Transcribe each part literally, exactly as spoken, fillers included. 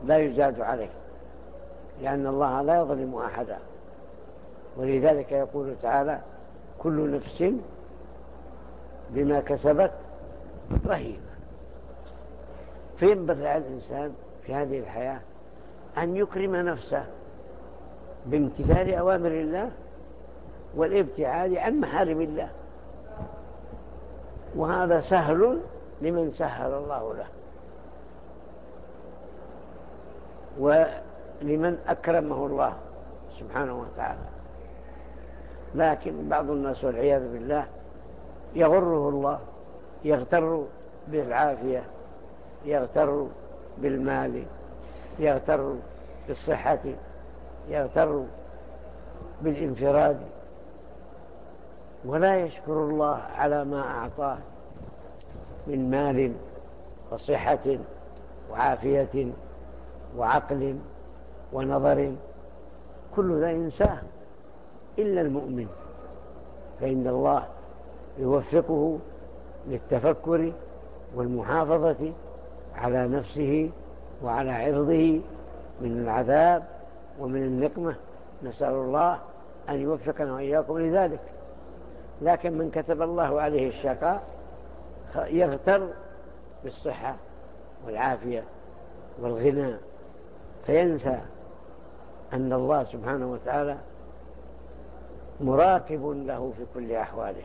لا يزاد عليه، لأن الله لا يظلم أحدا. ولذلك يقول تعالى: كل نفس بما كسبت رهينة. فينبغي على الإنسان في هذه الحياة أن يكرم نفسه بامتثال أوامر الله والابتعاد عن محارم الله، وهذا سهل لمن سهل الله له ولمن أكرمه الله سبحانه وتعالى. لكن بعض الناس والعياذ بالله يغره الله، يغتر بالعافية، يغتر بالمال، يغتر بالصحة، يغتر بالانفراد، ولا يشكر الله على ما أعطاه من مال وصحة وعافية وعقل ونظر. كل ذا ينساه إلا المؤمن، فإن الله يوفقه للتفكر والمحافظة على نفسه وعلى عرضه من العذاب ومن النقمة. نسأل الله أن يوفقنا وإياكم لذلك. لكن من كتب الله عليه الشقاء يغتر بالصحة والعافية والغنى، فينسى أن الله سبحانه وتعالى مراقب له في كل أحواله.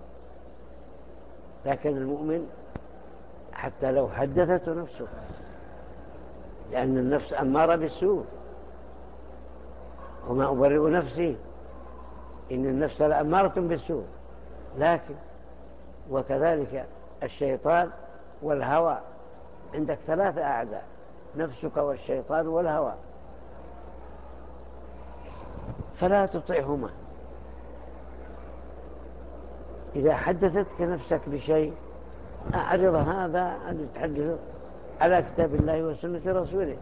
لكن المؤمن حتى لو حدثته نفسه، لأن النفس أمارة بالسوء، وما أبرئ نفسي إن النفس لأمارة بالسوء، لكن وكذلك الشيطان والهوى. عندك ثلاثة أعداء: نفسك والشيطان والهوى، فلا تطيعهما. إذا حدثتك نفسك بشيء أعرض هذا أن تحدث على كتاب الله وسنة رسوله،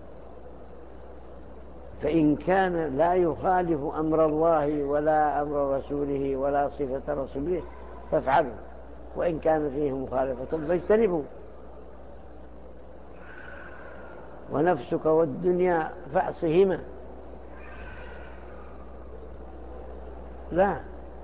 فإن كان لا يخالف أمر الله ولا أمر رسوله ولا صفة رسوله فافعلوا، وإن كان فيه مخالفة فاجتنبوا. ونفسك والدنيا فاعصهما. لا،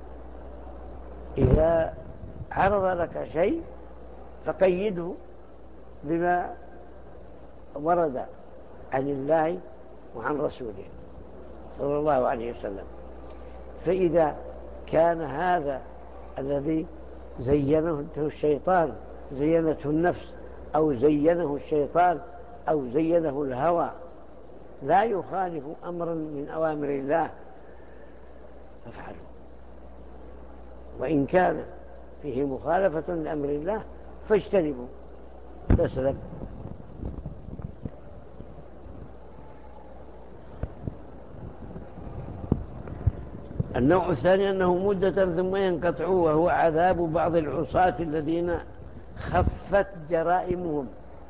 إذا عرض لك شيء فقيده بما ورد عن الله وعن رسوله صلى الله عليه وسلم. فإذا كان هذا الذي زينه الشيطان، زينته النفس أو زينه الشيطان أو زينه الهوى، لا يخالف أمرا من أوامر الله فافعلوا، وإن كان فيه مخالفة لأمر الله فاجتنبوا. تسلم. النوع الثاني أنه مدة ثم ينقطع، وهو عذاب بعض العصاة الذين خفت جرائمهم،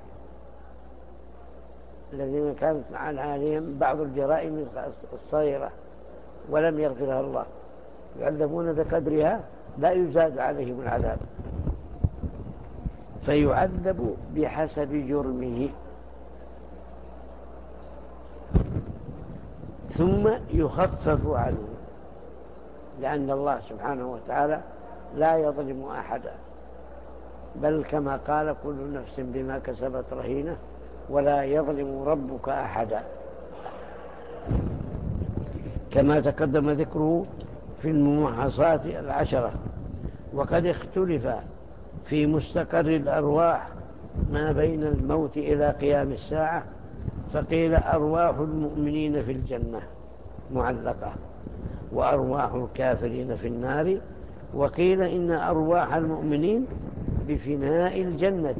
الذين كانت عليهم بعض الجرائم الصغيرة ولم يغفرها الله، يعذبون بقدرها لا يزاد عليهم العذاب، فيعذب بحسب جرمه ثم يخفف عنه، لأن الله سبحانه وتعالى لا يظلم أحدا، بل كما قال: كل نفس بما كسبت رهينة ولا يظلم ربك أحدا، كما تقدم ذكره في الممحصات العشرة. وقد اختلف في مستقر الأرواح ما بين الموت إلى قيام الساعة، فقيل أرواح المؤمنين في الجنة معلقة، وأرواح الكافرين في النار، وقيل إن أرواح المؤمنين بفناء الجنة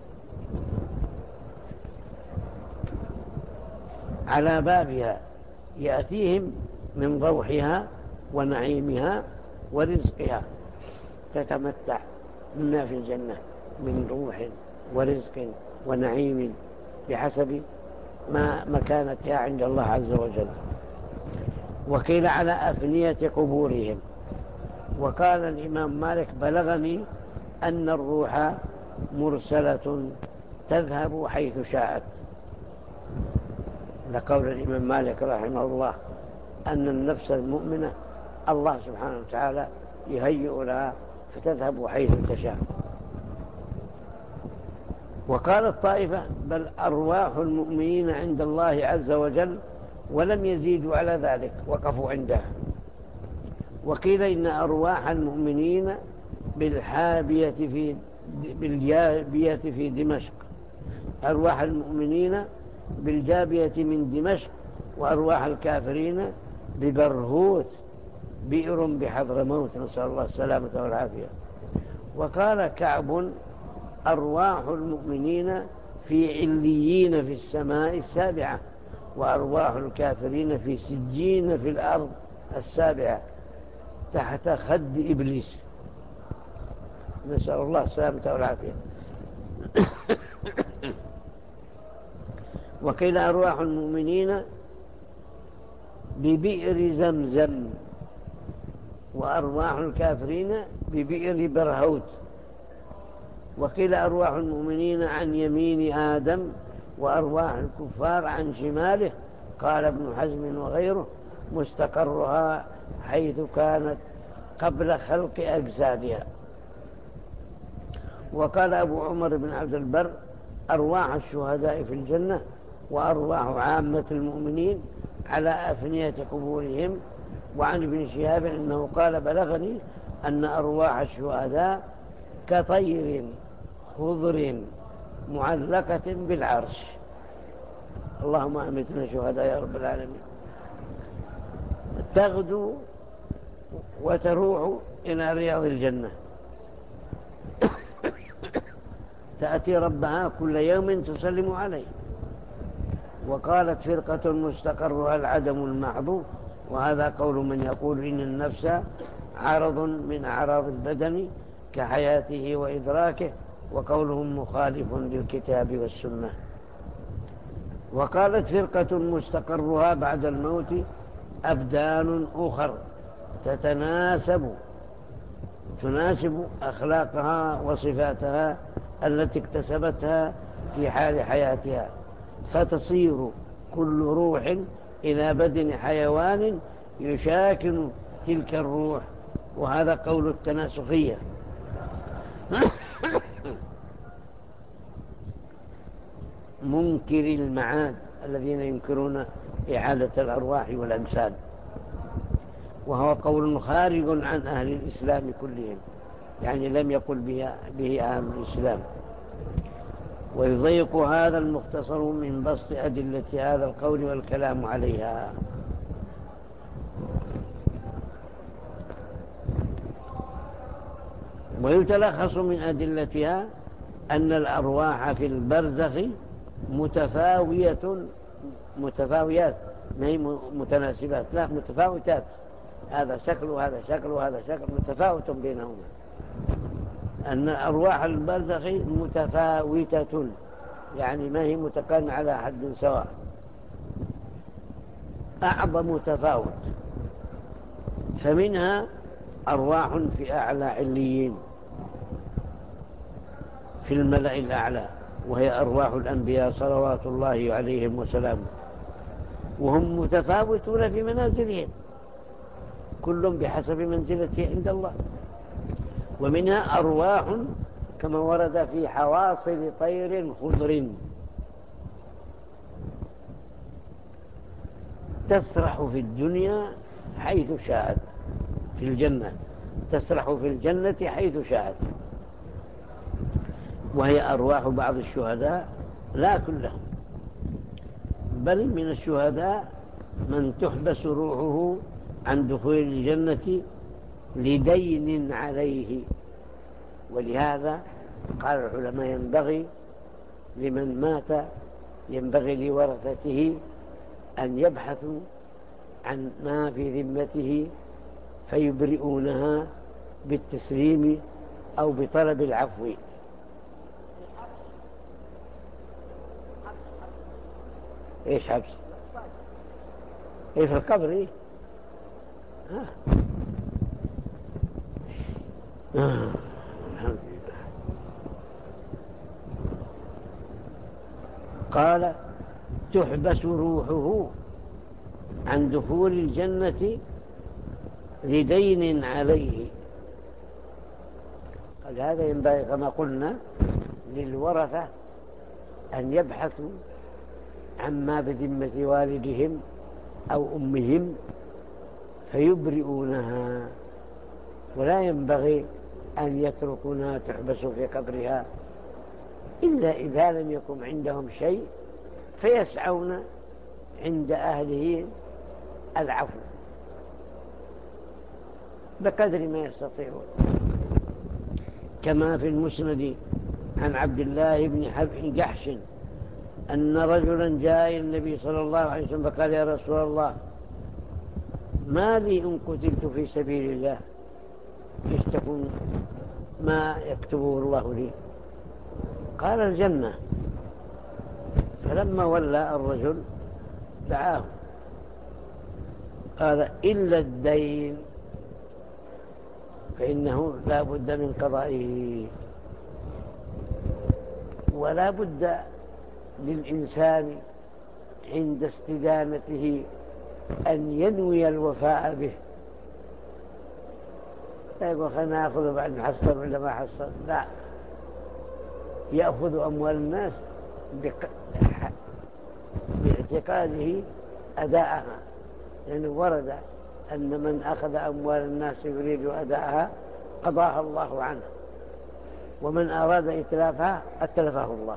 على بابها، يأتيهم من روحها ونعيمها ورزقها، تتمتع مما في الجنة من روح ورزق ونعيم بحسب ما مكانتها عند الله عز وجل. وقيل على أفنية قبورهم. وقال الإمام مالك: بلغني أن الروح مرسلة تذهب حيث شاءت، لقول الإمام مالك رحمه الله أن النفس المؤمنة الله سبحانه وتعالى يهيئ لها فتذهب حيث تشاء. وقال الطائفة بل أرواح المؤمنين عند الله عز وجل، ولم يزيدوا على ذلك، وقفوا عندها. وقيل إن أرواح المؤمنين بالحابية في بالجابية في دمشق، أرواح المؤمنين بالجابية من دمشق، وأرواح الكافرين ببرهوت بئر بحضرموت، نسأل الله السلامة والعافية. وقال كعب أرواح المؤمنين في عليين في السماء السابعة، وأرواح الكافرين في سجين في الأرض السابعة تحت خد إبليس، نسأل الله السلامة والعافية. وقيل أرواح المؤمنين ببئر زمزم، وأرواح الكافرين ببئر برهوت. وقيل أرواح المؤمنين عن يمين آدم، وأرواح الكفار عن شماله. قال ابن حزم وغيره مستقرها حيث كانت قبل خلق أجسادها. وقال أبو عمر بن عبد البر أرواح الشهداء في الجنة، وأرواح عامة المؤمنين على أفنية قبورهم. وعن ابن شهاب أنه قال بلغني أن أرواح الشهداء كطير خضر معلقة بالعرش. اللهم أمتنا شهداء يا رب العالمين. تغدو وتروح إلى رياض الجنة، تأتي ربها كل يوم تسلم عليه. وقالت فرقة مستقرها العدم المحض، وهذا قول من يقول إن النفس عرض من أعراض البدن كحياته وإدراكه، وقولهم مخالف للكتاب والسنة. وقالت فرقة مستقرها بعد الموت أبدان أخر تتناسب تناسب أخلاقها وصفاتها التي اكتسبتها في حال حياتها، فتصير كل روح إلى بدن حيوان يشاكل تلك الروح، وهذا قول التناسخية. منكر المعاد الذين ينكرون إعادة الأرواح والأجساد، وهو قول خارج عن أهل الإسلام كلهم، يعني لم يقل به, به أهل الإسلام. ويضيق هذا المختصر من بسط أدلة هذا القول والكلام عليها. ويتلخص من أدلتها أن الأرواح في البرزخ متفاوية متفاويات، ما هي متناسبات، لا متفاوتات، هذا شكل وهذا شكل وهذا شكل، متفاوت بينهما. أن أرواح البرزخ متفاوتة، يعني ما هي متقن على حد سواء، أعظم تفاوت. فمنها أرواح في أعلى عليين في الملأ الأعلى، وهي أرواح الأنبياء صلوات الله عليهم وسلامه، وهم متفاوتون في منازلهم، كل بحسب منزلته عند الله. ومنها أرواح كما ورد في حواصل طير خضر تسرح في الدنيا حيث شاءت، في الجنة تسرح في الجنة حيث شاءت. وهي أرواح بعض الشهداء لا كلهم، بل من الشهداء من تحبس روحه عن دخول الجنة لدين عليه. ولهذا قال العلماء ينبغي لمن مات، ينبغي لورثته أن يبحثوا عن ما في ذمته فيبرئونها بالتسليم أو بطلب العفو. إيش حبس؟ إيه في القبر؟ إيه؟ آه. آه. الحمد لله. قال تحبس روحه عن دخول الجنة لدين عليه. هذا ينبغي كما قلنا للورثة أن يبحثوا عما بذمة والدهم أو أمهم فيبرئونها، ولا ينبغي أن يتركونها تحبس في قبرها إلا إذا لم يكن عندهم شيء فيسعون عند أهله العفو بقدر ما يستطيعون. كما في المسند عن عبد الله بن جحش أن رجلا جاء إلى النبي صلى الله عليه وسلم فقال: يا رسول الله، ما لي إن قتلت في سبيل الله؟ إيش تكون ما يكتبه الله لي؟ قال: الجنة. فلما ولى الرجل دعاه قال: إلا الدين فإنه لا بد من قضائه. ولا بد للإنسان عند استدانته أن ينوي الوفاء به. لا يقول خلنا نأخذ بعد ما حصل ولا ما حصل، لا، يأخذ أموال الناس باعتقاده أداءها، لأنه ورد أن من أخذ أموال الناس يريد أداءها قضاها الله عنه، ومن أراد إتلافها أتلفه الله.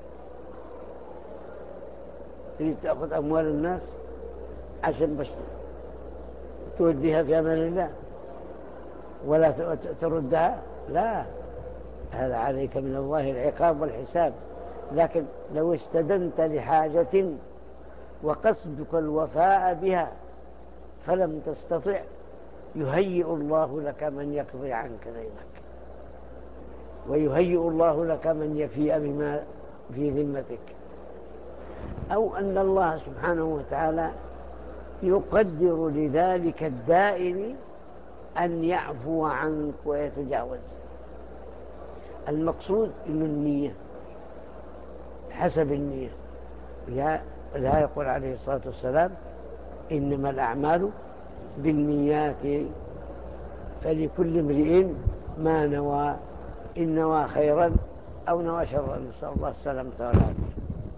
تريد تأخذ أموال الناس عشان بس توديها في أمان الله ولا تردها، لا، هذا عليك من الله العقاب والحساب. لكن لو استدنت لحاجة وقصدك الوفاء بها فلم تستطع، يهيئ الله لك من يقضي عنك دينك، ويهيئ الله لك من يفيء بما في ذمتك، أو أن الله سبحانه وتعالى يقدر لذلك الدائن أن يعفو عنك ويتجاوز. المقصود إن النية حسب النية. لا يقول عليه الصلاة والسلام: إنما الأعمال بالنيات فلكل امرئ ما نوى، إن نوى خيرا أو نوى شرا، نسأل الله السلامة والعافية.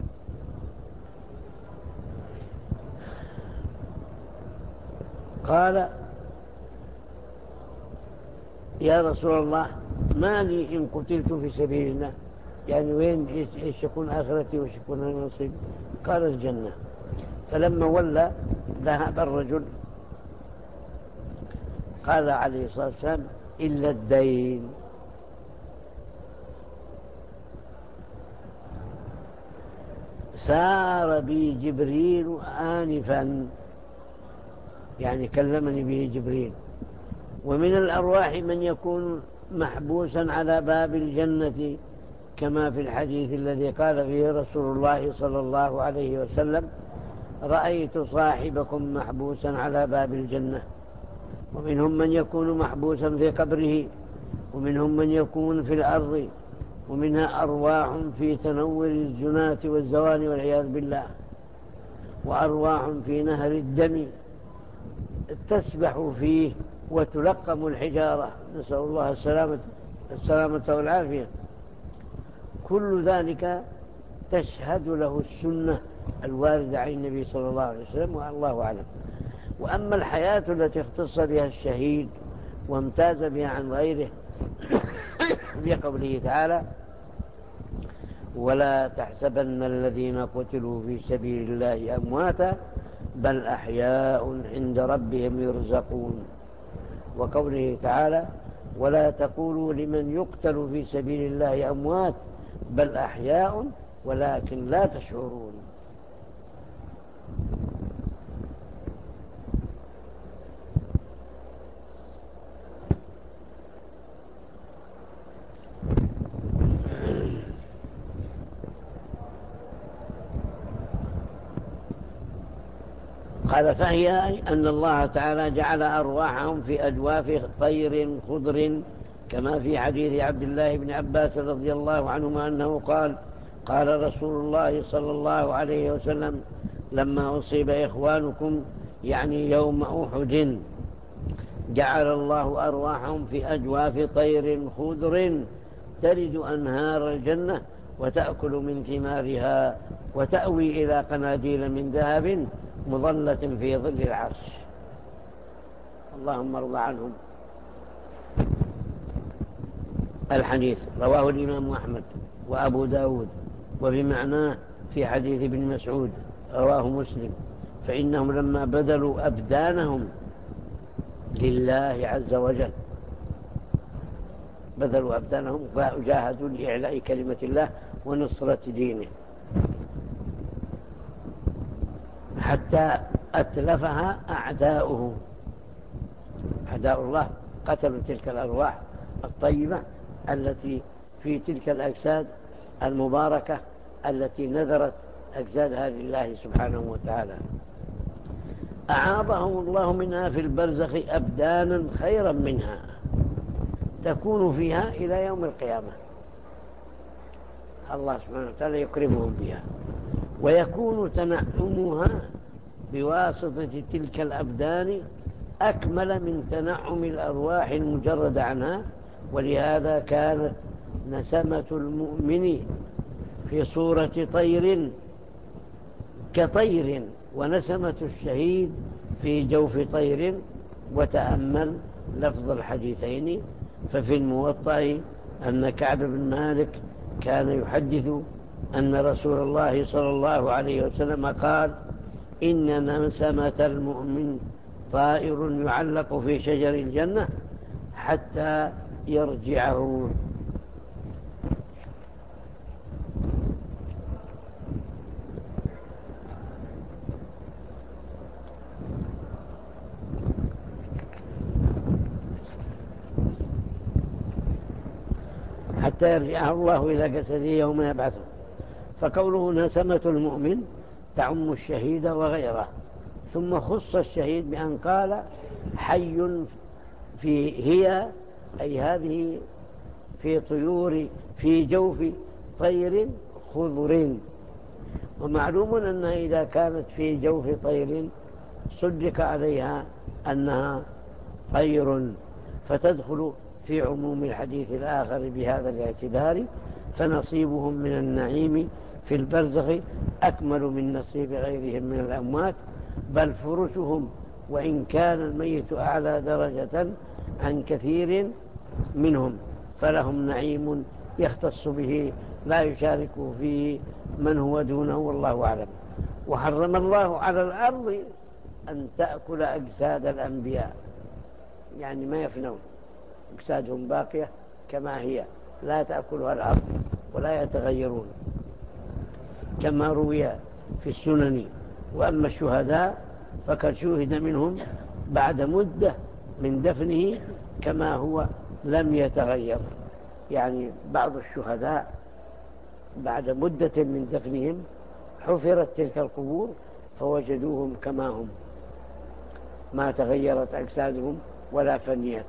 قال: يا رسول الله، ما لي إن قتلت في سبيل الله؟ يعني وين إيش يكون آخرتي وإيش يكون نصيب؟ قال: الجنة. فلما ولى ذهب الرجل قال عليه الصلاة والسلام: إلا الدين. سار بي جبريل آنفا، يعني كلمني به جبريل. ومن الأرواح من يكون محبوسا على باب الجنة، كما في الحديث الذي قال فيه رسول الله صلى الله عليه وسلم: رأيت صاحبكم محبوسا على باب الجنة. ومنهم من يكون محبوسا في قبره، ومنهم من يكون في الأرض، ومنها أرواح في تنور الزنات والزوان والعياذ بالله، وأرواح في نهر الدم تسبح فيه وتلقم الحجارة، نسأل الله السلامة, السلامة والعافية. كل ذلك تشهد له السنة الواردة عن النبي صلى الله عليه وسلم، والله أعلم. وأما الحياة التي اختص بها الشهيد وامتاز بها عن غيره في قوله تعالى: ولا تحسبن الذين قتلوا في سبيل الله أمواتا بل أحياء عند ربهم يرزقون. وقوله تعالى: ولا تقولوا لمن يقتل في سبيل الله أموات بل أحياء ولكن لا تشعرون. قال: فهي أن الله تعالى جعل أرواحهم في أجواف طير خضر، كما في حديث عبد الله بن عباس رضي الله عنهما أنه قال: قال رسول الله صلى الله عليه وسلم لما أصيب إخوانكم يعني يوم أحد جعل الله أرواحهم في أجواف طير خضر ترد أنهار الجنة وتأكل من ثمارها وتأوي إلى قناديل من ذهب مظلة في ظل العرش. اللهم ارض عنهم. الحديث رواه الإمام أحمد وأبو داود وبمعناه في حديث ابن مسعود رواه مسلم، فإنهم لما بذلوا أبدانهم لله عز وجل بذلوا أبدانهم وجاهدوا لإعلاء كلمة الله ونصرة دينه حتى أتلفها أعداؤه. أعداء الله قتلوا تلك الأرواح الطيبة التي في تلك الأجساد المباركة التي نذرت أجسادها لله سبحانه وتعالى. أعاضهم الله منها في البرزخ أبدانا خيرا منها تكون فيها إلى يوم القيامة. الله سبحانه وتعالى يكرمهم بها، ويكون تنعمها بواسطة تلك الأبدان أكمل من تنعم الأرواح المجردة عنها. ولهذا كانت نسمة المؤمن في صورة طير كطير، ونسمة الشهيد في جوف طير. وتأمل لفظ الحديثين، ففي الموطأ أن كعب بن مالك كان يحدث أن رسول الله صلى الله عليه وسلم قال: إن نسمة المؤمن طائر يعلق في شجر الجنة حتى يرجعه. حتى يرجعه الله إلى جسده يوم يبعثه. فقوله نسمة المؤمن تعم الشهيد وغيره، ثم خص الشهيد بأن قال حي في هي، أي هذه في طيور في جوف طير خضر. ومعلوم أنها إذا كانت في جوف طير صدق عليها أنها طير، فتدخل في عموم الحديث الآخر بهذا الاعتبار. فنصيبهم من النعيم في البرزخ أكمل من نصيب غيرهم من الأموات، بل فرشهم وإن كان الميت أعلى درجة عن كثير منهم فلهم نعيم يختص به لا يشارك فيه من هو دونه، والله أعلم. وحرم الله على الأرض أن تأكل أجساد الأنبياء، يعني ما يفنون، أجسادهم باقية كما هي لا تأكلها الأرض ولا يتغيرون كما روي في السنن. وأما الشهداء فقد شوهد منهم بعد مدة من دفنه كما هو لم يتغير، يعني بعض الشهداء بعد مدة من دفنهم حفرت تلك القبور فوجدوهم كما هم، ما تغيرت أجسادهم ولا فنيت.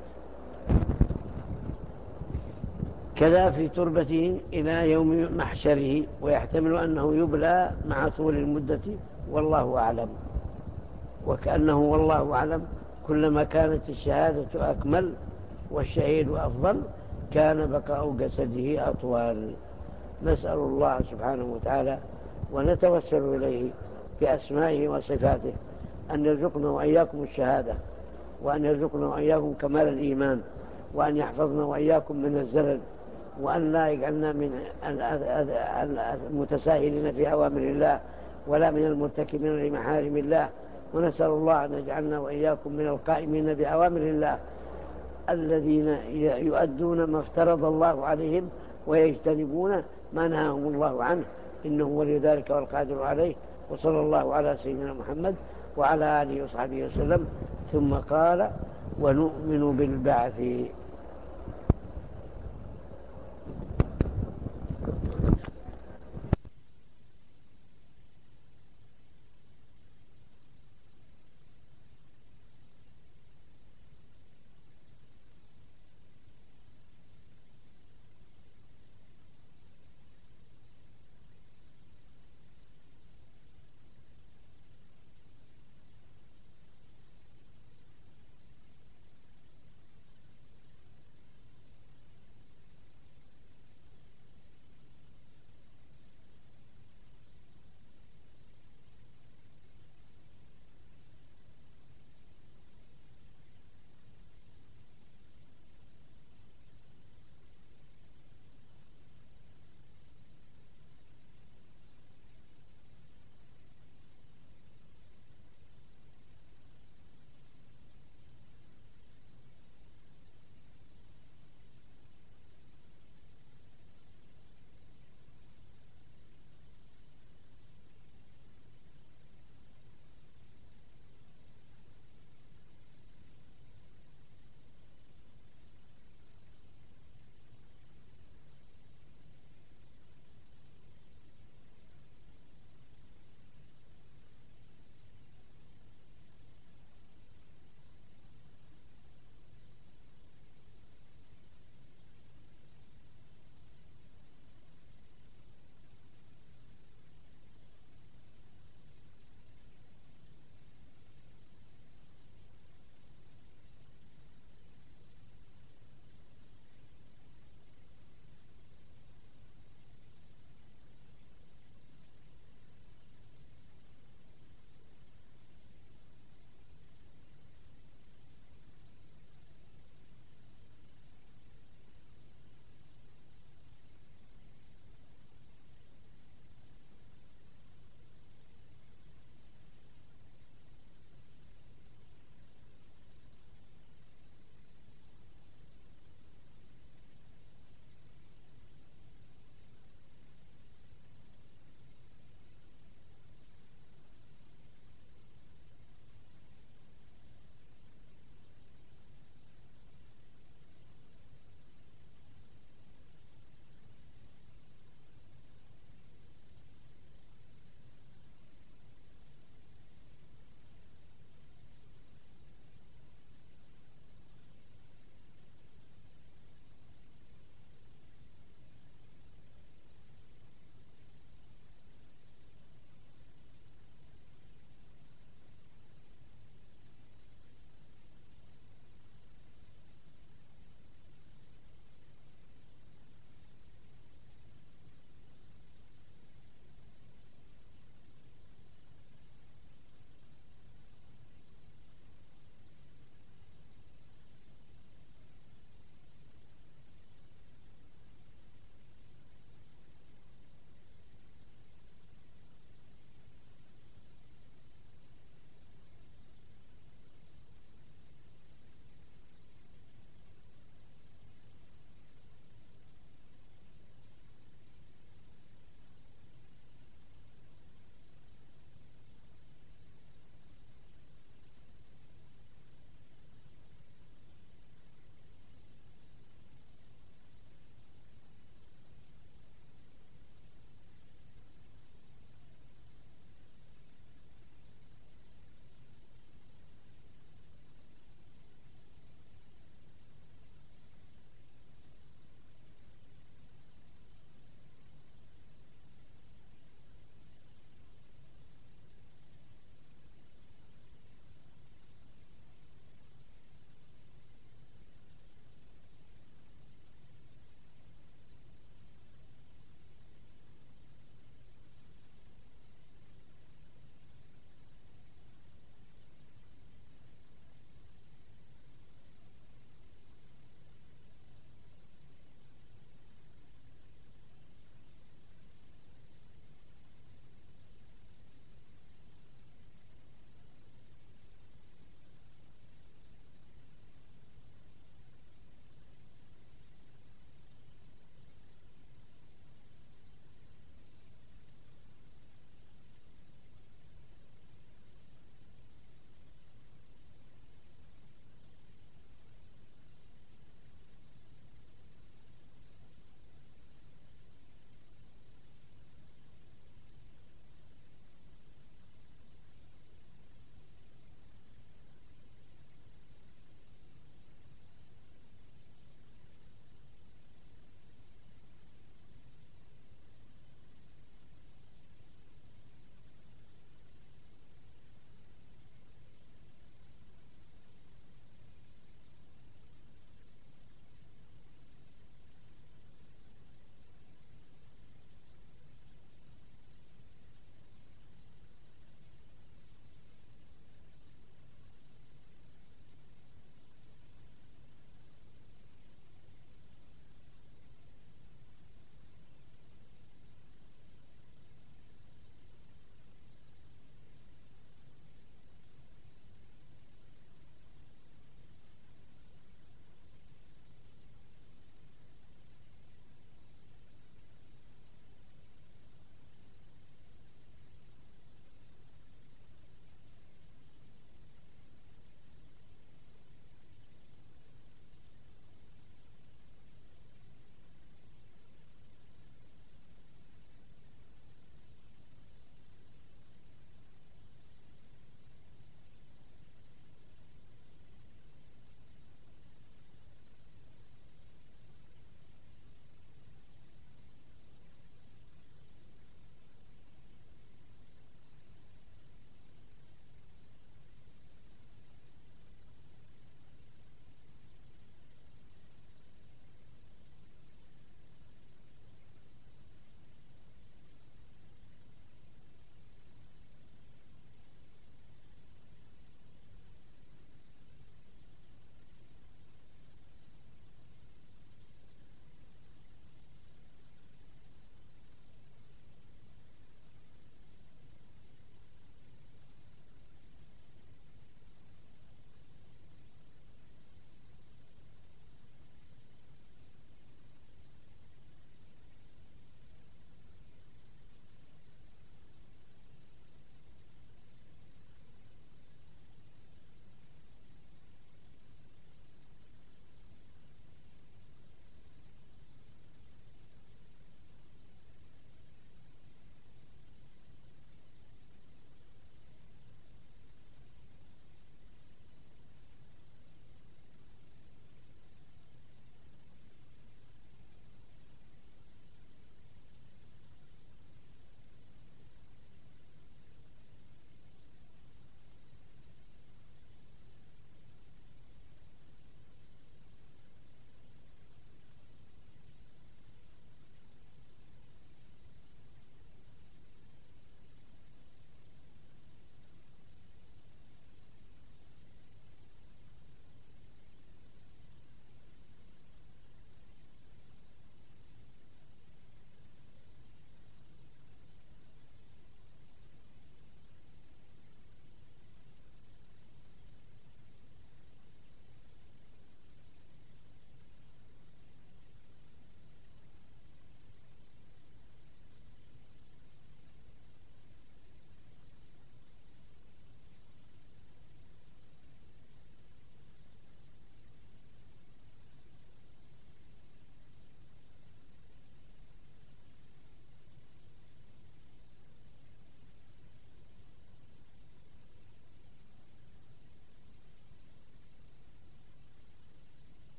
كذا في تربته إلى يوم محشره، ويحتمل أنه يبلى مع طول المدة، والله أعلم. وكأنه والله أعلم كلما كانت الشهادة أكمل والشهيد أفضل كان بقاء جسده أطول. نسأل الله سبحانه وتعالى ونتوسل إليه بأسمائه وصفاته أن يرزقنا وإياكم الشهادة، وأن يرزقنا وإياكم كمال الإيمان، وأن يحفظنا وإياكم من الزلل، وأن لا يجعلنا من المتساهلين في أوامر الله ولا من المرتكبين لمحارم الله. ونسأل الله أن يجعلنا وإياكم من القائمين بأوامر الله الذين يؤدون ما افترض الله عليهم ويجتنبون ما نهاهم الله عنه، إنه ولي ذلك والقادر عليه. وصلى الله على سيدنا محمد وعلى آله وصحبه وسلم. ثم قال: ونؤمن بالبعث.